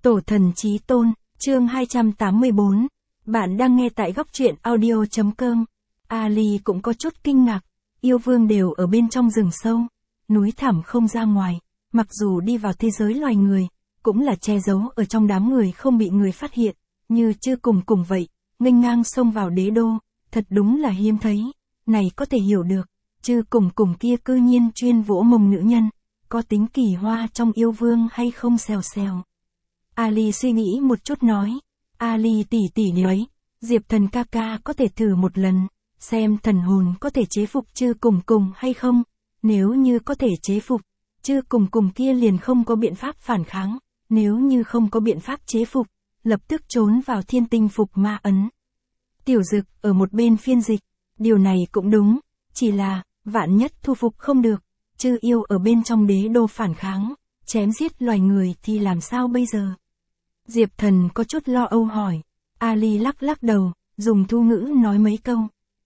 Tổ thần chí tôn, chương 284. Bạn đang nghe tại góc truyện audio.com. Ali cũng có chút kinh ngạc. Yêu vương đều ở bên trong rừng sâu, núi thẳm không ra ngoài. Mặc dù đi vào thế giới loài người, cũng là che giấu ở trong đám người không bị người phát hiện. Như chưa cùng vậy, nghênh ngang xông vào đế đô. Thật đúng là hiếm thấy. Này có thể hiểu được. Chứ cùng kia cư nhiên chuyên vỗ mông nữ nhân. Có tính kỳ hoa trong yêu vương hay không xèo xèo. Ali suy nghĩ một chút nói. Ali tỷ ấy, Diệp thần ca ca có thể thử một lần, xem thần hồn có thể chế phục chư cùng hay không. Nếu như có thể chế phục, chư cùng kia liền không có biện pháp phản kháng. Nếu như không có biện pháp chế phục, lập tức trốn vào thiên tinh phục ma ấn. Tiểu Dực ở một bên phiên dịch. Điều này cũng đúng, chỉ là, vạn nhất thu phục không được, chư yêu ở bên trong đế đô phản kháng, chém giết loài người thì làm sao bây giờ? Diệp thần có chút lo âu hỏi. Ali lắc đầu, dùng thu ngữ nói mấy câu.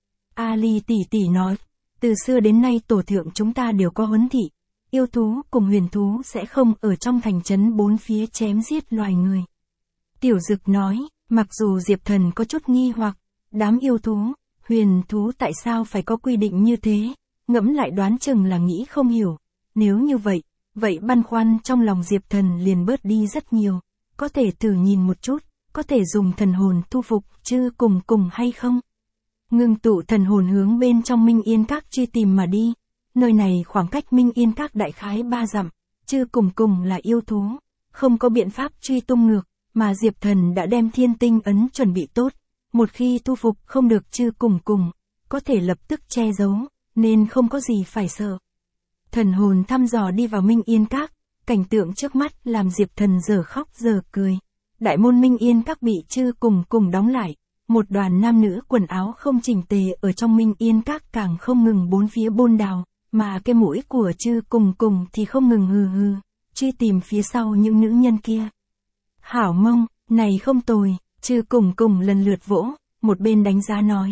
Ali tỷ nói, từ xưa đến nay tổ thượng chúng ta đều có huấn thị, yêu thú cùng huyền thú sẽ không ở trong thành trấn bốn phía chém giết loài người. Tiểu Dực nói, mặc dù Diệp thần có chút nghi hoặc, đám yêu thú, huyền thú tại sao phải có quy định như thế, ngẫm lại đoán chừng là nghĩ không hiểu. Nếu như vậy, băn khoăn trong lòng Diệp thần liền bớt đi rất nhiều. Có thể thử nhìn một chút, có thể dùng thần hồn thu phục chư cùng hay không? Ngưng tụ thần hồn hướng bên trong Minh Yên Các truy tìm mà đi. Nơi này khoảng cách Minh Yên Các đại khái 3 dặm, chư cùng là yêu thú, không có biện pháp truy tung ngược, mà Diệp thần đã đem thiên tinh ấn chuẩn bị tốt. Một khi thu phục không được chư cùng, có thể lập tức che giấu, nên không có gì phải sợ. Thần hồn thăm dò đi vào Minh Yên Các. Cảnh tượng trước mắt làm Diệp thần giờ khóc giờ cười. Đại môn Minh Yên Các bị chư cùng đóng lại. Một đoàn nam nữ quần áo không chỉnh tề ở trong Minh Yên Các càng không ngừng bốn phía bôn đào. Mà cái mũi của chư cùng thì không ngừng hừ, truy tìm phía sau những nữ nhân kia. Hảo mông, này không tồi, chư cùng lần lượt vỗ, một bên đánh giá nói.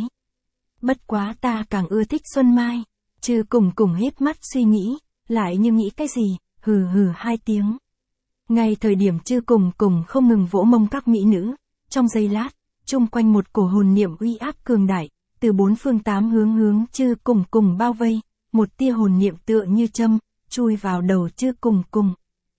Bất quá ta càng ưa thích Xuân Mai. Chư cùng híp mắt suy nghĩ, lại như nghĩ cái gì. Hừ 2 tiếng. Ngay thời điểm chư cùng không ngừng vỗ mông các mỹ nữ, trong giây lát, chung quanh một cổ hồn niệm uy áp cường đại, từ 4 phương 8 hướng chư cùng bao vây, một tia hồn niệm tựa như châm, chui vào đầu chư cùng.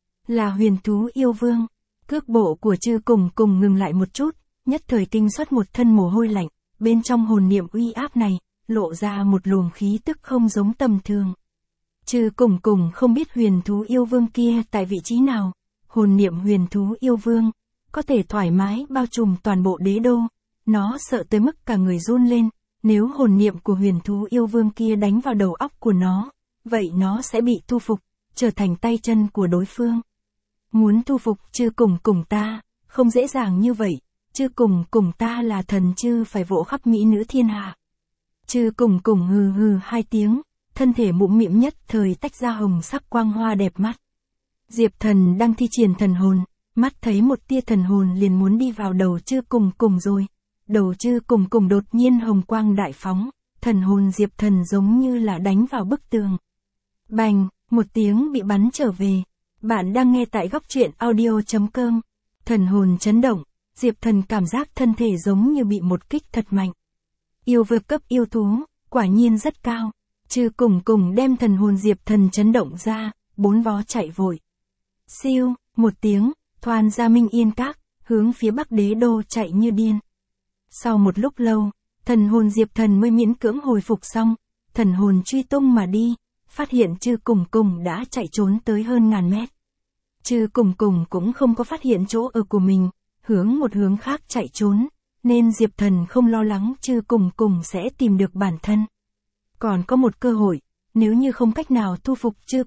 Là huyền thú yêu vương, cước bộ của chư cùng ngừng lại một chút, nhất thời kinh xuất một thân mồ hôi lạnh, bên trong hồn niệm uy áp này, lộ ra một luồng khí tức không giống tầm thường. Chư cùng không biết huyền thú yêu vương kia tại vị trí nào, hồn niệm huyền thú yêu vương, có thể thoải mái bao trùm toàn bộ đế đô, nó sợ tới mức cả người run lên, nếu hồn niệm của huyền thú yêu vương kia đánh vào đầu óc của nó, vậy nó sẽ bị thu phục, trở thành tay chân của đối phương. Muốn thu phục chư cùng ta, không dễ dàng như vậy, chư cùng ta là thần chư phải vỗ khắp mỹ nữ thiên hạ. Chư cùng hừ 2 tiếng. Thân thể mũm mĩm nhất thời tách ra hồng sắc quang hoa đẹp mắt. Diệp thần đang thi triển thần hồn, mắt thấy một tia thần hồn liền muốn đi vào đầu chư cùng rồi. Đầu chư cùng đột nhiên hồng quang đại phóng, thần hồn Diệp thần giống như là đánh vào bức tường. Bành, một tiếng bị bắn trở về. Bạn đang nghe tại góc truyện audio.com. Thần hồn chấn động, Diệp thần cảm giác thân thể giống như bị một kích thật mạnh. Yêu vượt cấp yêu thú, quả nhiên rất cao. Chư cùng đem thần hồn Diệp thần chấn động ra, 4 vó chạy vội. Siêu, một tiếng, thoàn ra Minh Yên Các, hướng phía bắc đế đô chạy như điên. Sau một lúc lâu, thần hồn Diệp thần mới miễn cưỡng hồi phục xong, thần hồn truy tung mà đi, phát hiện chư cùng đã chạy trốn tới hơn 1000 mét. Chư cùng cũng không có phát hiện chỗ ở của mình, hướng một hướng khác chạy trốn, nên Diệp thần không lo lắng chư cùng sẽ tìm được bản thân. Còn có một cơ hội, nếu như không cách nào thu phục chư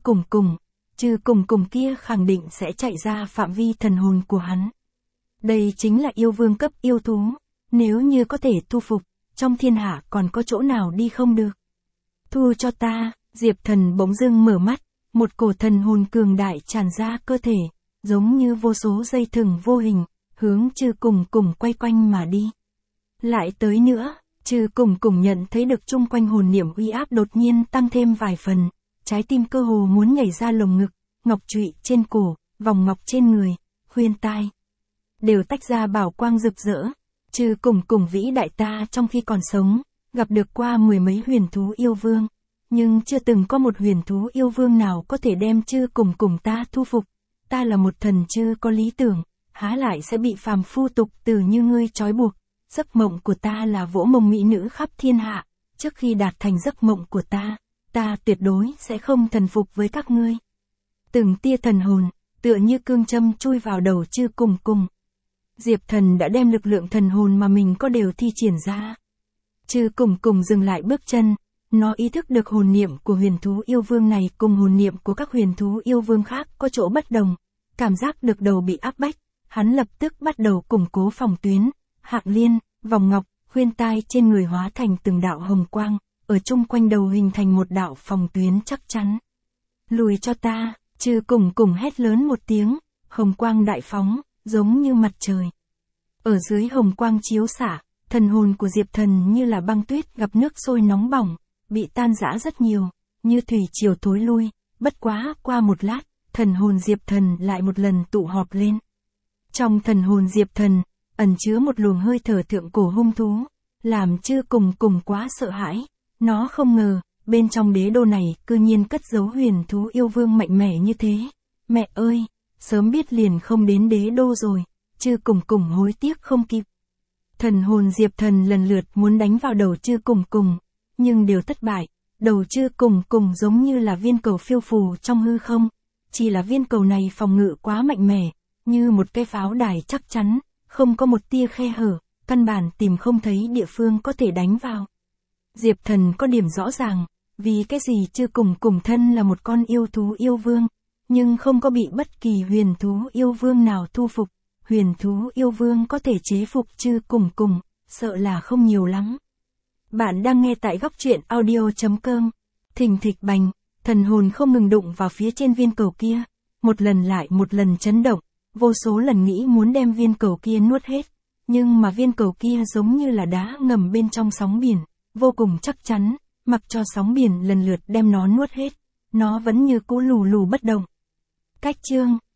cùng kia khẳng định sẽ chạy ra phạm vi thần hồn của hắn. Đây chính là yêu vương cấp yêu thú, nếu như có thể thu phục, trong thiên hạ còn có chỗ nào đi không được. Thu cho ta, Diệp thần bỗng dưng mở mắt, một cổ thần hồn cường đại tràn ra cơ thể, giống như vô số dây thừng vô hình, hướng chư cùng quay quanh mà đi. Lại tới nữa. Chư cùng nhận thấy được chung quanh hồn niệm uy áp đột nhiên tăng thêm vài phần, trái tim cơ hồ muốn nhảy ra lồng ngực, ngọc trụy trên cổ, vòng ngọc trên người, khuyên tai, đều tách ra bảo quang rực rỡ. Chư cùng vĩ đại ta trong khi còn sống, gặp được qua mười mấy huyền thú yêu vương. Nhưng chưa từng có một huyền thú yêu vương nào có thể đem chư cùng ta thu phục. Ta là một thần chư có lý tưởng, há lại sẽ bị phàm phu tục tử như ngươi trói buộc. Giấc mộng của ta là vỗ mông mỹ nữ khắp thiên hạ. Trước khi đạt thành giấc mộng của ta tuyệt đối sẽ không thần phục với các ngươi. Từng tia thần hồn, tựa như cương châm chui vào đầu chư cùng. Diệp Thần đã đem lực lượng thần hồn mà mình có đều thi triển ra. Chư cùng dừng lại bước chân, nó ý thức được hồn niệm của huyền thú yêu vương này cùng hồn niệm của các huyền thú yêu vương khác có chỗ bất đồng. Cảm giác được đầu bị áp bách, hắn lập tức bắt đầu củng cố phòng tuyến, hạng liên, vòng ngọc, khuyên tai trên người hóa thành từng đạo hồng quang, ở chung quanh đầu hình thành một đạo phòng tuyến chắc chắn. Lùi cho ta, chư cùng hét lớn một tiếng, hồng quang đại phóng, giống như mặt trời. Ở dưới hồng quang chiếu xạ, thần hồn của Diệp Thần như là băng tuyết gặp nước sôi nóng bỏng, bị tan rã rất nhiều, như thủy triều thối lui, bất quá qua một lát, thần hồn Diệp Thần lại một lần tụ họp lên. Trong thần hồn Diệp Thần, ẩn chứa một luồng hơi thở thượng cổ hung thú, làm chư cùng quá sợ hãi. Nó không ngờ, bên trong đế đô này cư nhiên cất giấu huyền thú yêu vương mạnh mẽ như thế. Mẹ ơi, sớm biết liền không đến đế đô rồi, chư cùng hối tiếc không kịp. Thần hồn Diệp Thần lần lượt muốn đánh vào đầu chư cùng, nhưng đều thất bại. Đầu chư cùng giống như là viên cầu phiêu phù trong hư không. Chỉ là viên cầu này phòng ngự quá mạnh mẽ, như một cây pháo đài chắc chắn, không có một tia khe hở, căn bản tìm không thấy địa phương có thể đánh vào. Diệp Thần có điểm rõ ràng, vì cái gì chư cùng thân là một con yêu thú yêu vương, nhưng không có bị bất kỳ huyền thú yêu vương nào thu phục. Huyền thú yêu vương có thể chế phục chư cùng, sợ là không nhiều lắm. Bạn đang nghe tại góc truyện audio.com. Thình thịch bành, thần hồn không ngừng đụng vào phía trên viên cầu kia, một lần lại một lần chấn động, vô số lần nghĩ muốn đem viên cầu kia nuốt hết, nhưng mà viên cầu kia giống như là đá ngầm bên trong sóng biển, vô cùng chắc chắn, mặc cho sóng biển lần lượt đem nó nuốt hết, nó vẫn như cũ lù lù bất động. Cách chương